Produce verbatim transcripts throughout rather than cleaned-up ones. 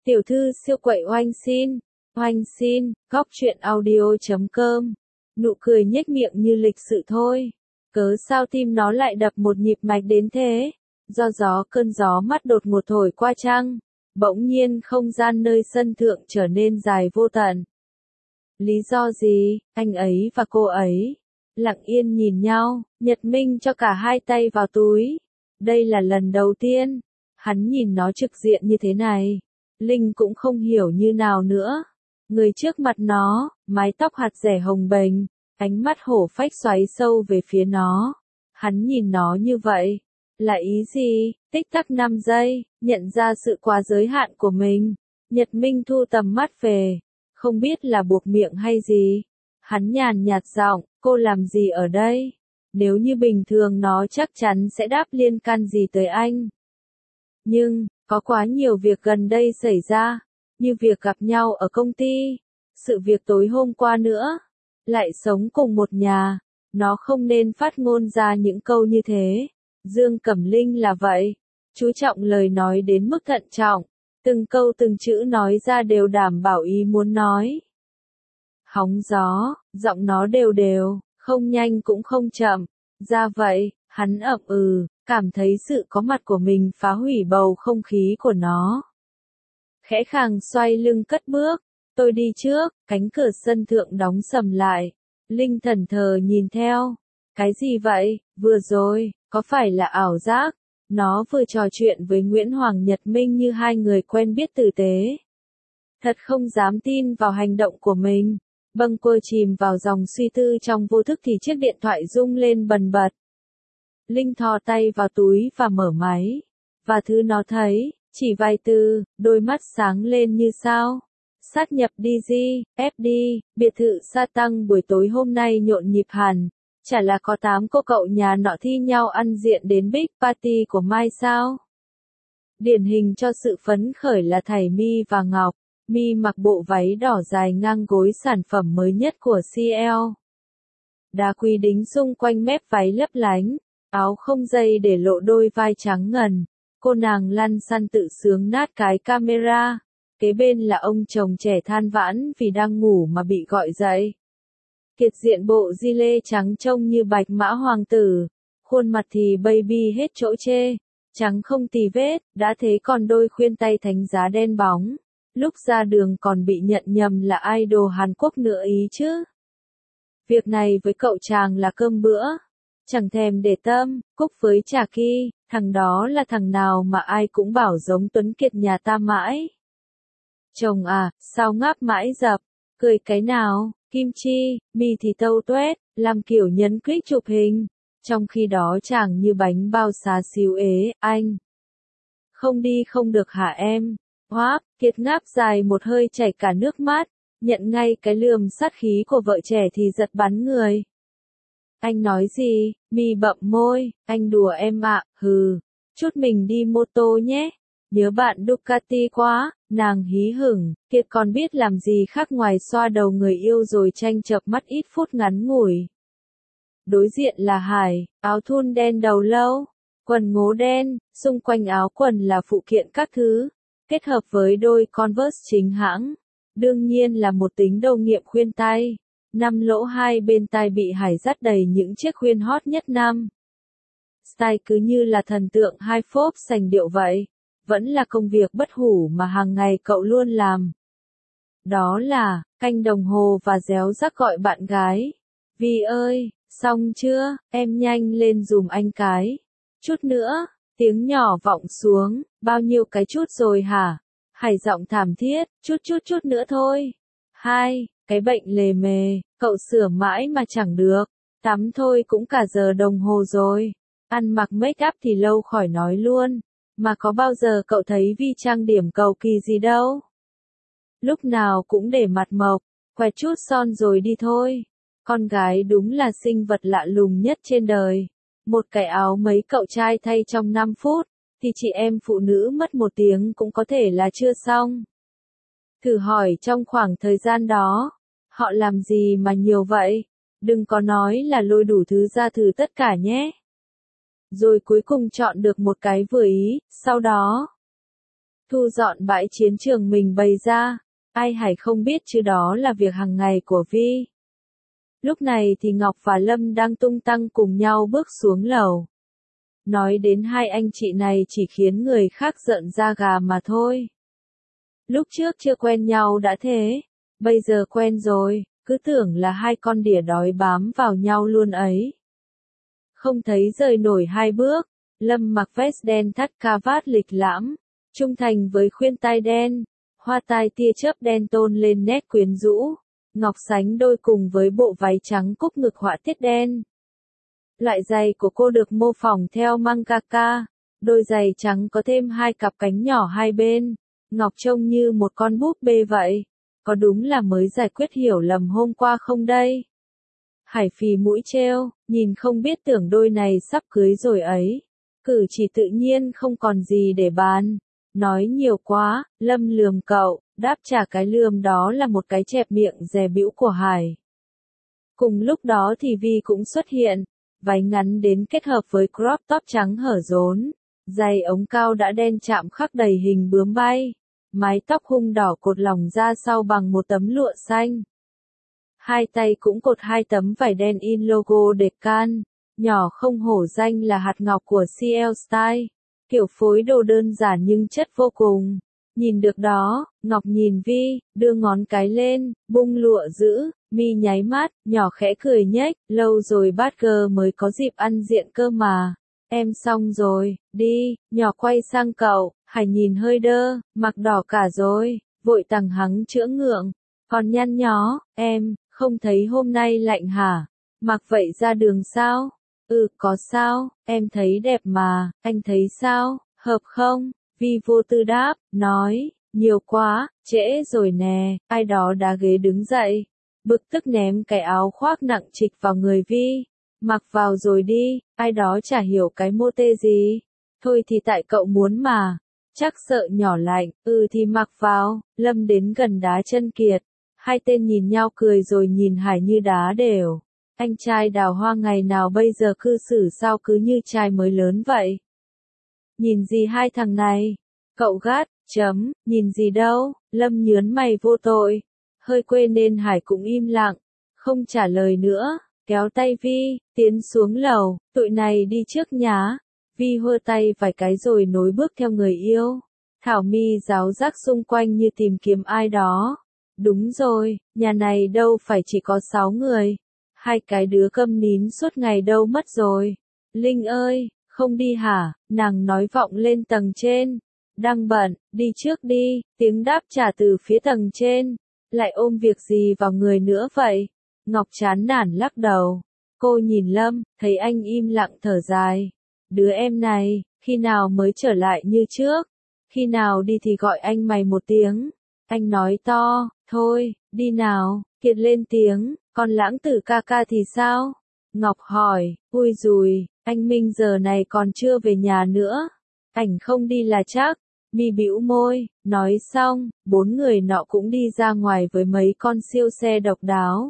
Tiểu thư siêu quậy oanh xin, oanh xin, góc truyện audio chấm com. Nụ cười nhếch miệng như lịch sự thôi. Cớ sao tim nó lại đập một nhịp mạch đến thế? Do gió cơn gió mắt đột ngột thổi qua chăng? Bỗng nhiên không gian nơi sân thượng trở nên dài vô tận. Lý do gì? Anh ấy và cô ấy lặng yên nhìn nhau, Nhật Minh cho cả hai tay vào túi. Đây là lần đầu tiên hắn nhìn nó trực diện như thế này. Linh cũng không hiểu như nào nữa. Người trước mặt nó, mái tóc hạt rẻ hồng bềnh, ánh mắt hổ phách xoáy sâu về phía nó. Hắn nhìn nó như vậy, là ý gì? Tích tắc năm giây, nhận ra sự quá giới hạn của mình. Nhật Minh thu tầm mắt về, không biết là buộc miệng hay gì. Hắn nhàn nhạt giọng, cô làm gì ở đây? Nếu như bình thường nó chắc chắn sẽ đáp liên can gì tới anh. Nhưng, có quá nhiều việc gần đây xảy ra, như việc gặp nhau ở công ty, sự việc tối hôm qua nữa, lại sống cùng một nhà, nó không nên phát ngôn ra những câu như thế. Dương Cẩm Linh là vậy, chú trọng lời nói đến mức thận trọng, từng câu từng chữ nói ra đều đảm bảo ý muốn nói. Hóng gió, giọng nó đều đều, không nhanh cũng không chậm, ra vậy, hắn ậm ừ, cảm thấy sự có mặt của mình phá hủy bầu không khí của nó. Khẽ khàng xoay lưng cất bước, tôi đi trước, cánh cửa sân thượng đóng sầm lại. Linh thẫn thờ nhìn theo. Cái gì vậy, vừa rồi, có phải là ảo giác? Nó vừa trò chuyện với Nguyễn Hoàng Nhật Minh như hai người quen biết tử tế. Thật không dám tin vào hành động của mình. Bâng quơ chìm vào dòng suy tư trong vô thức thì chiếc điện thoại rung lên bần bật. Linh thò tay vào túi và mở máy. Và thứ nó thấy, chỉ vài từ, đôi mắt sáng lên như sao. Sát nhập đê giê, ép đê, biệt thự Sa Tăng buổi tối hôm nay nhộn nhịp hẳn. Chả là có tám cô cậu nhà nọ thi nhau ăn diện đến big party của Mai sao? Điển hình cho sự phấn khởi là thảy Mi và Ngọc. Mi mặc bộ váy đỏ dài ngang gối sản phẩm mới nhất của xê lờ. Đá quý đính xung quanh mép váy lấp lánh, áo không dây để lộ đôi vai trắng ngần. Cô nàng lăn xăn tự sướng nát cái camera. Kế bên là ông chồng trẻ than vãn vì đang ngủ mà bị gọi dậy. Kiệt diện bộ di lê trắng trông như bạch mã hoàng tử, khuôn mặt thì baby hết chỗ chê, trắng không tì vết, đã thế còn đôi khuyên tay thánh giá đen bóng, lúc ra đường còn bị nhận nhầm là idol Hàn Quốc nữa ý chứ. Việc này với cậu chàng là cơm bữa, chẳng thèm để tâm. Cúc với Trà Ki, thằng đó là thằng nào mà ai cũng bảo giống Tuấn Kiệt nhà ta mãi. Chồng à, sao ngáp mãi dập, cười cái nào? Kim Chi, Mi thì tâu tuét, làm kiểu nhấn click chụp hình. Trong khi đó chàng như bánh bao xá xíu ế, anh. Không đi không được hả em? Hoáp, Kiệt ngáp dài một hơi chảy cả nước mắt, nhận ngay cái lườm sát khí của vợ trẻ thì giật bắn người. Anh nói gì? Mi bậm môi, anh đùa em ạ, hừ, chút mình đi mô tô nhé. Nhớ bạn Ducati quá, nàng hí hửng, Kiệt còn biết làm gì khác ngoài xoa đầu người yêu rồi tranh chợp mắt ít phút ngắn ngủi. Đối diện là Hải, áo thun đen đầu lâu, quần ngố đen, xung quanh áo quần là phụ kiện các thứ, kết hợp với đôi Converse chính hãng. Đương nhiên là một tính đầu nghiệm khuyên tay, năm lỗ hai bên tai bị Hải dắt đầy những chiếc khuyên hot nhất năm. Style cứ như là thần tượng hai phốp sành điệu vậy. Vẫn là công việc bất hủ mà hàng ngày cậu luôn làm. Đó là, canh đồng hồ và réo rắc gọi bạn gái. Vi ơi, xong chưa, em nhanh lên dùm anh cái. Chút nữa, tiếng nhỏ vọng xuống, bao nhiêu cái chút rồi hả? Hải giọng thảm thiết, chút chút chút nữa thôi. Hai, cái bệnh lề mề, cậu sửa mãi mà chẳng được. Tắm thôi cũng cả giờ đồng hồ rồi. Ăn mặc make up thì lâu khỏi nói luôn. Mà có bao giờ cậu thấy Vi trang điểm cầu kỳ gì đâu? Lúc nào cũng để mặt mộc, quẹt chút son rồi đi thôi. Con gái đúng là sinh vật lạ lùng nhất trên đời. Một cái áo mấy cậu trai thay trong năm phút, thì chị em phụ nữ mất một tiếng cũng có thể là chưa xong. Thử hỏi trong khoảng thời gian đó, họ làm gì mà nhiều vậy? Đừng có nói là lôi đủ thứ ra thử tất cả nhé. Rồi cuối cùng chọn được một cái vừa ý, sau đó thu dọn bãi chiến trường mình bày ra. Ai Hải không biết chứ đó là việc hàng ngày của Vi. Lúc này thì Ngọc và Lâm đang tung tăng cùng nhau bước xuống lầu. Nói đến hai anh chị này chỉ khiến người khác giận da gà mà thôi. Lúc trước chưa quen nhau đã thế, bây giờ quen rồi, cứ tưởng là hai con đỉa đói bám vào nhau luôn ấy. Không thấy rời nổi hai bước, Lâm mặc vest đen thắt cà vạt lịch lãm, trung thành với khuyên tai đen, hoa tai tia chớp đen tôn lên nét quyến rũ. Ngọc sánh đôi cùng với bộ váy trắng cúc ngực họa tiết đen. Loại giày của cô được mô phỏng theo mangaka, đôi giày trắng có thêm hai cặp cánh nhỏ hai bên. Ngọc trông như một con búp bê vậy, có đúng là mới giải quyết hiểu lầm hôm qua không đây? Hải phì mũi trêu, nhìn không biết tưởng đôi này sắp cưới rồi ấy. Cử chỉ tự nhiên không còn gì để bàn. Nói nhiều quá, Lâm lườm cậu, đáp trả cái lườm đó là một cái chẹp miệng dè bĩu của Hải. Cùng lúc đó thì Vi cũng xuất hiện, váy ngắn đến kết hợp với crop top trắng hở rốn, giày ống cao đã đen chạm khắc đầy hình bướm bay, mái tóc hung đỏ cột lỏng ra sau bằng một tấm lụa xanh. Hai tay cũng cột hai tấm vải đen in logo Decan, nhỏ không hổ danh là hạt ngọc của xê lờ Style. Kiểu phối đồ đơn giản nhưng chất vô cùng. Nhìn được đó, Ngọc nhìn Vi, đưa ngón cái lên, bung lụa giữ, mi nháy mắt, nhỏ khẽ cười nhếch, lâu rồi Badger mới có dịp ăn diện cơ mà. Em xong rồi, đi, nhỏ quay sang cậu, Hải nhìn hơi đơ, mặt đỏ cả rồi, vội tằng hắng chữa ngượng. Còn nhăn nhó, em, không thấy hôm nay lạnh hả? Mặc vậy ra đường sao? Ừ, có sao, em thấy đẹp mà, anh thấy sao, hợp không? Vi vô tư đáp, nói, nhiều quá, trễ rồi nè, ai đó đá ghế đứng dậy. Bực tức ném cái áo khoác nặng trịch vào người Vi. Mặc vào rồi đi, ai đó chả hiểu cái mô tê gì. Thôi thì tại cậu muốn mà. Chắc sợ nhỏ lạnh, ừ thì mặc vào, Lâm đến gần đá chân Kiệt. Hai tên nhìn nhau cười rồi nhìn Hải như đá đều. Anh trai đào hoa ngày nào bây giờ cư xử sao cứ như trai mới lớn vậy? Nhìn gì hai thằng này? Cậu gắt, chấm, nhìn gì đâu, Lâm nhớn mày vô tội. Hơi quê nên Hải cũng im lặng, không trả lời nữa, kéo tay Vi, tiến xuống lầu, tụi này đi trước nhá. Vi hơ tay vài cái rồi nối bước theo người yêu. Thảo Mi ráo rác xung quanh như tìm kiếm ai đó. Đúng rồi, nhà này đâu phải chỉ có sáu người. Hai cái đứa câm nín suốt ngày đâu mất rồi. Linh ơi, không đi hả? Nàng nói vọng lên tầng trên. Đang bận, đi trước đi, tiếng đáp trả từ phía tầng trên. Lại ôm việc gì vào người nữa vậy? Ngọc chán nản lắc đầu. Cô nhìn Lâm, thấy anh im lặng thở dài. Đứa em này, khi nào mới trở lại như trước? Khi nào đi thì gọi anh mày một tiếng. Anh nói to, thôi, đi nào, Kiệt lên tiếng, còn Lãng Tử ca ca thì sao? Ngọc hỏi, ui dùi, anh Minh giờ này còn chưa về nhà nữa. Ảnh không đi là chắc. Mi bĩu môi, nói xong, bốn người nọ cũng đi ra ngoài với mấy con siêu xe độc đáo.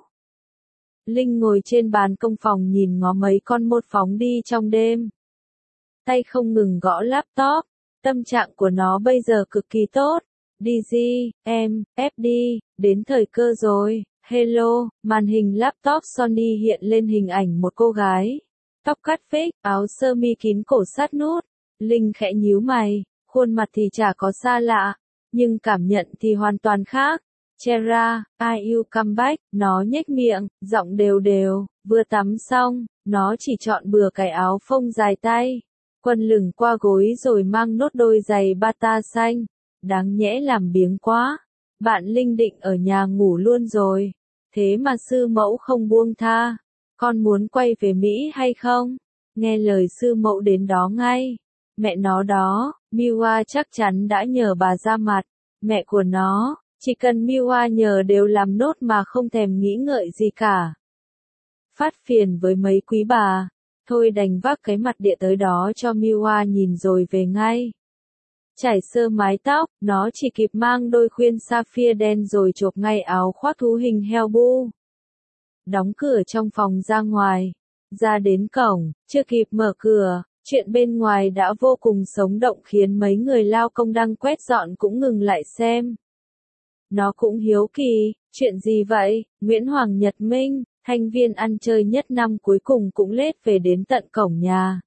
Linh ngồi trên bàn công phòng nhìn ngó mấy con mốt phóng đi trong đêm. Tay không ngừng gõ laptop, tâm trạng của nó bây giờ cực kỳ tốt. đê giê, em, ép đi, đến thời cơ rồi, hello, màn hình laptop Sony hiện lên hình ảnh một cô gái. Tóc cắt fake, áo sơ mi kín cổ sát nút. Linh khẽ nhíu mày, khuôn mặt thì chả có xa lạ, nhưng cảm nhận thì hoàn toàn khác. Chera, I you come back, nó nhếch miệng, giọng đều đều, vừa tắm xong, nó chỉ chọn bừa cái áo phông dài tay, quần lửng qua gối rồi mang nốt đôi giày bata xanh. Đáng nhẽ làm biếng quá. Bạn Linh định ở nhà ngủ luôn rồi. Thế mà sư mẫu không buông tha. Con muốn quay về Mỹ hay không? Nghe lời sư mẫu đến đó ngay. Mẹ nó đó, Miwa chắc chắn đã nhờ bà ra mặt. Mẹ của nó, chỉ cần Miwa nhờ đều làm nốt mà không thèm nghĩ ngợi gì cả. Phát phiền với mấy quý bà. Thôi đành vác cái mặt địa tới đó cho Miwa nhìn rồi về ngay. Chải sơ mái tóc, nó chỉ kịp mang đôi khuyên sapphire đen rồi chộp ngay áo khoác thú hình heo bu. Đóng cửa trong phòng ra ngoài. Ra đến cổng, chưa kịp mở cửa, Chuyện bên ngoài đã vô cùng sống động khiến mấy người lao công đang quét dọn cũng ngừng lại xem. Nó cũng hiếu kỳ, chuyện gì vậy? Nguyễn Hoàng Nhật Minh, thành viên ăn chơi nhất năm cuối cùng cũng lết về đến tận cổng nhà.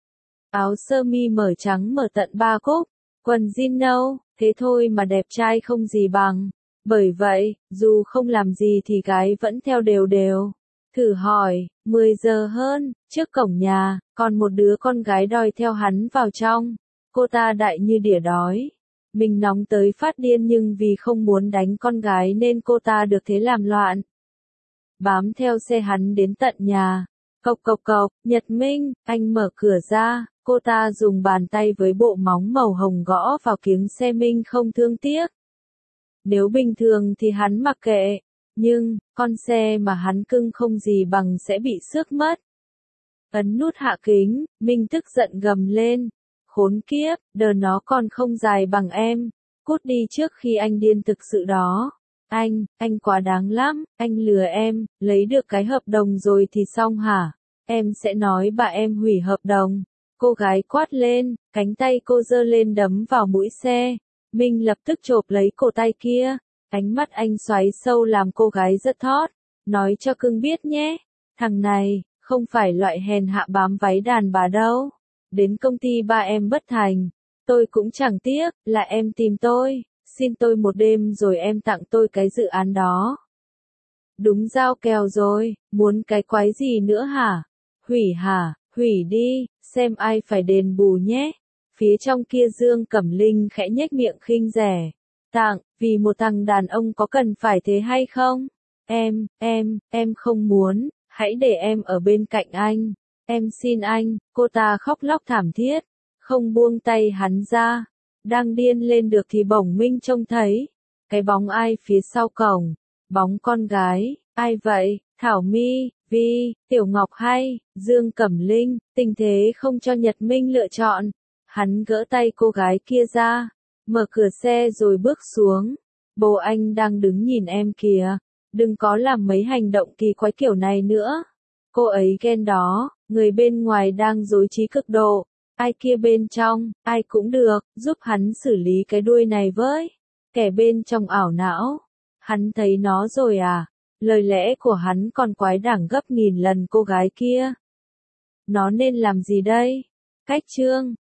Áo sơ mi mở trắng mở tận ba cúc, quần jean nâu, thế thôi mà đẹp trai không gì bằng. Bởi vậy, dù không làm gì thì gái vẫn theo đều đều. Thử hỏi, mười giờ hơn, trước cổng nhà, còn một đứa con gái đòi theo hắn vào trong. Cô ta đại như đỉa đói. Mình nóng tới phát điên nhưng vì không muốn đánh con gái nên cô ta được thế làm loạn. Bám theo xe hắn đến tận nhà. Cộc cộc cộc, Nhật Minh, anh mở cửa ra, cô ta dùng bàn tay với bộ móng màu hồng gõ vào kiếng xe Minh không thương tiếc. Nếu bình thường thì hắn mặc kệ, nhưng, con xe mà hắn cưng không gì bằng sẽ bị xước mất. Ấn nút hạ kính, Minh tức giận gầm lên. Khốn kiếp, đờ nó còn không dài bằng em, cút đi trước khi anh điên thực sự đó. Anh, anh quá đáng lắm, anh lừa em, lấy được cái hợp đồng rồi thì xong hả? Em sẽ nói bà em hủy hợp đồng. Cô gái quát lên, cánh tay cô giơ lên đấm vào mũi xe. Minh lập tức chộp lấy cổ tay kia. Ánh mắt anh xoáy sâu làm cô gái rất thót. Nói cho cưng biết nhé, thằng này, không phải loại hèn hạ bám váy đàn bà đâu. Đến công ty ba em bất thành, tôi cũng chẳng tiếc, là em tìm tôi, xin tôi một đêm rồi em tặng tôi cái dự án đó. Đúng giao kèo rồi, muốn cái quái gì nữa hả? Hủy hả? Hủy đi, xem ai phải đền bù nhé. Phía trong kia Dương Cẩm Linh khẽ nhếch miệng khinh rẻ. Tặng, vì một thằng đàn ông có cần phải thế hay không? Em, em, em không muốn, hãy để em ở bên cạnh anh. Em xin anh, cô ta khóc lóc thảm thiết, không buông tay hắn ra. Đang điên lên được thì bỗng Minh trông thấy cái bóng ai phía sau cổng, bóng con gái, ai vậy? Thảo My, Vi, Tiểu Ngọc hay Dương Cẩm Linh. Tình thế không cho Nhật Minh lựa chọn, hắn gỡ tay cô gái kia ra, mở cửa xe rồi bước xuống. Bố anh đang đứng nhìn em kìa, đừng có làm mấy hành động kỳ quái kiểu này nữa. Cô ấy ghen đó, người bên ngoài đang dối trí cực độ, ai kia bên trong, ai cũng được, giúp hắn xử lý cái đuôi này với. Kẻ bên trong ảo não, hắn thấy nó rồi à? Lời lẽ của hắn còn quái đản gấp nghìn lần cô gái kia. Nó nên làm gì đây? Cách chương